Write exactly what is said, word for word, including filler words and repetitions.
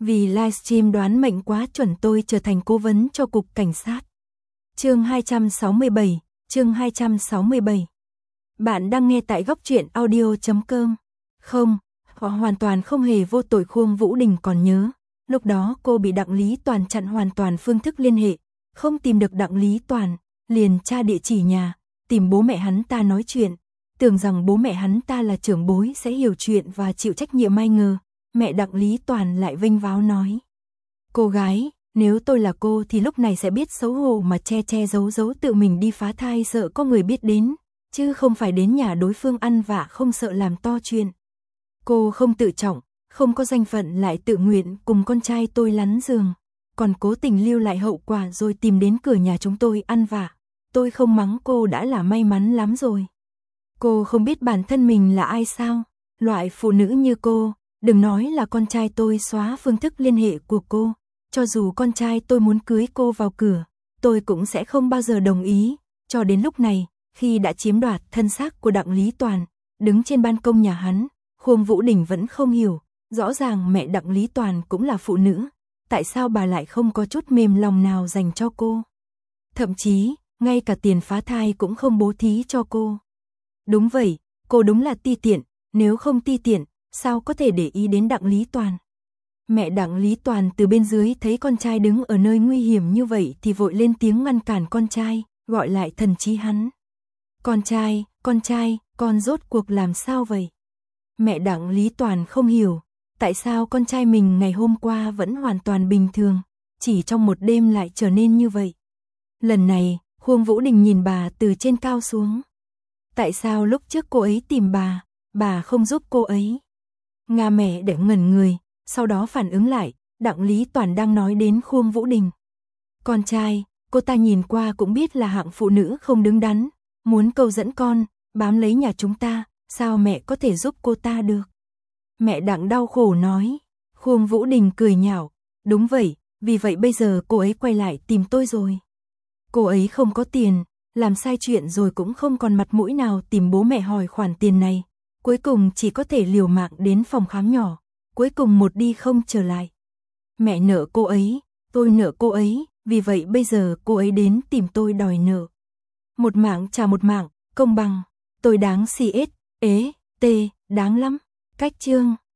Vì livestream đoán mệnh quá chuẩn tôi trở thành cố vấn cho cục cảnh sát. Chương hai trăm sáu mươi bảy, chương hai trăm sáu mươi bảy. Bạn đang nghe tại góc truyện audio chấm com. Không, họ hoàn toàn không hề vô tội. Khuông Vũ Đình còn nhớ, lúc đó cô bị Đặng Lý Toàn chặn hoàn toàn phương thức liên hệ, không tìm được Đặng Lý Toàn, liền tra địa chỉ nhà, tìm bố mẹ hắn ta nói chuyện, tưởng rằng bố mẹ hắn ta là trưởng bối sẽ hiểu chuyện và chịu trách nhiệm, ai ngờ mẹ Đặng Lý Toàn lại vênh váo nói: "Cô gái, nếu tôi là cô thì lúc này sẽ biết xấu hổ mà che che giấu giấu tự mình đi phá thai, sợ có người biết đến, chứ không phải đến nhà đối phương ăn vạ không sợ làm to chuyện. Cô không tự trọng, không có danh phận lại tự nguyện cùng con trai tôi lắn giường, còn cố tình lưu lại hậu quả rồi tìm đến cửa nhà chúng tôi ăn vạ. Tôi không mắng cô đã là may mắn lắm rồi. Cô không biết bản thân mình là ai sao? Loại phụ nữ như cô, đừng nói là con trai tôi xóa phương thức liên hệ của cô, cho dù con trai tôi muốn cưới cô vào cửa, tôi cũng sẽ không bao giờ đồng ý." Cho đến lúc này, khi đã chiếm đoạt thân xác của Đặng Lý Toàn, đứng trên ban công nhà hắn, Khuông Vũ Đình vẫn không hiểu, rõ ràng mẹ Đặng Lý Toàn cũng là phụ nữ, tại sao bà lại không có chút mềm lòng nào dành cho cô? Thậm chí, ngay cả tiền phá thai cũng không bố thí cho cô. Đúng vậy, cô đúng là ti tiện, nếu không ti tiện, sao có thể để ý đến Đặng Lý Toàn? Mẹ Đặng Lý Toàn từ bên dưới thấy con trai đứng ở nơi nguy hiểm như vậy thì vội lên tiếng ngăn cản con trai, gọi lại thần trí hắn. "Con trai, con trai, con rốt cuộc làm sao vậy?" Mẹ Đặng Lý Toàn không hiểu, tại sao con trai mình ngày hôm qua vẫn hoàn toàn bình thường, chỉ trong một đêm lại trở nên như vậy. Lần này, Khuông Vũ Đình nhìn bà từ trên cao xuống. Tại sao lúc trước cô ấy tìm bà, bà không giúp cô ấy? Nga mẹ để ngẩn người, sau đó phản ứng lại, Đặng Lý Toàn đang nói đến Khuông Vũ Đình. Con trai, cô ta nhìn qua cũng biết là hạng phụ nữ không đứng đắn, muốn câu dẫn con, bám lấy nhà chúng ta, sao mẹ có thể giúp cô ta được? Mẹ Đặng đau khổ nói. Khuông Vũ Đình cười nhạo, đúng vậy, vì vậy bây giờ cô ấy quay lại tìm tôi rồi. Cô ấy không có tiền, làm sai chuyện rồi cũng không còn mặt mũi nào tìm bố mẹ hỏi khoản tiền này, cuối cùng chỉ có thể liều mạng đến phòng khám nhỏ, cuối cùng một đi không trở lại. Mẹ nợ cô ấy, tôi nợ cô ấy, vì vậy bây giờ cô ấy đến tìm tôi đòi nợ. Một mạng trả một mạng, công bằng, tôi đáng xì ết, ế, tê, đáng lắm. Cách chương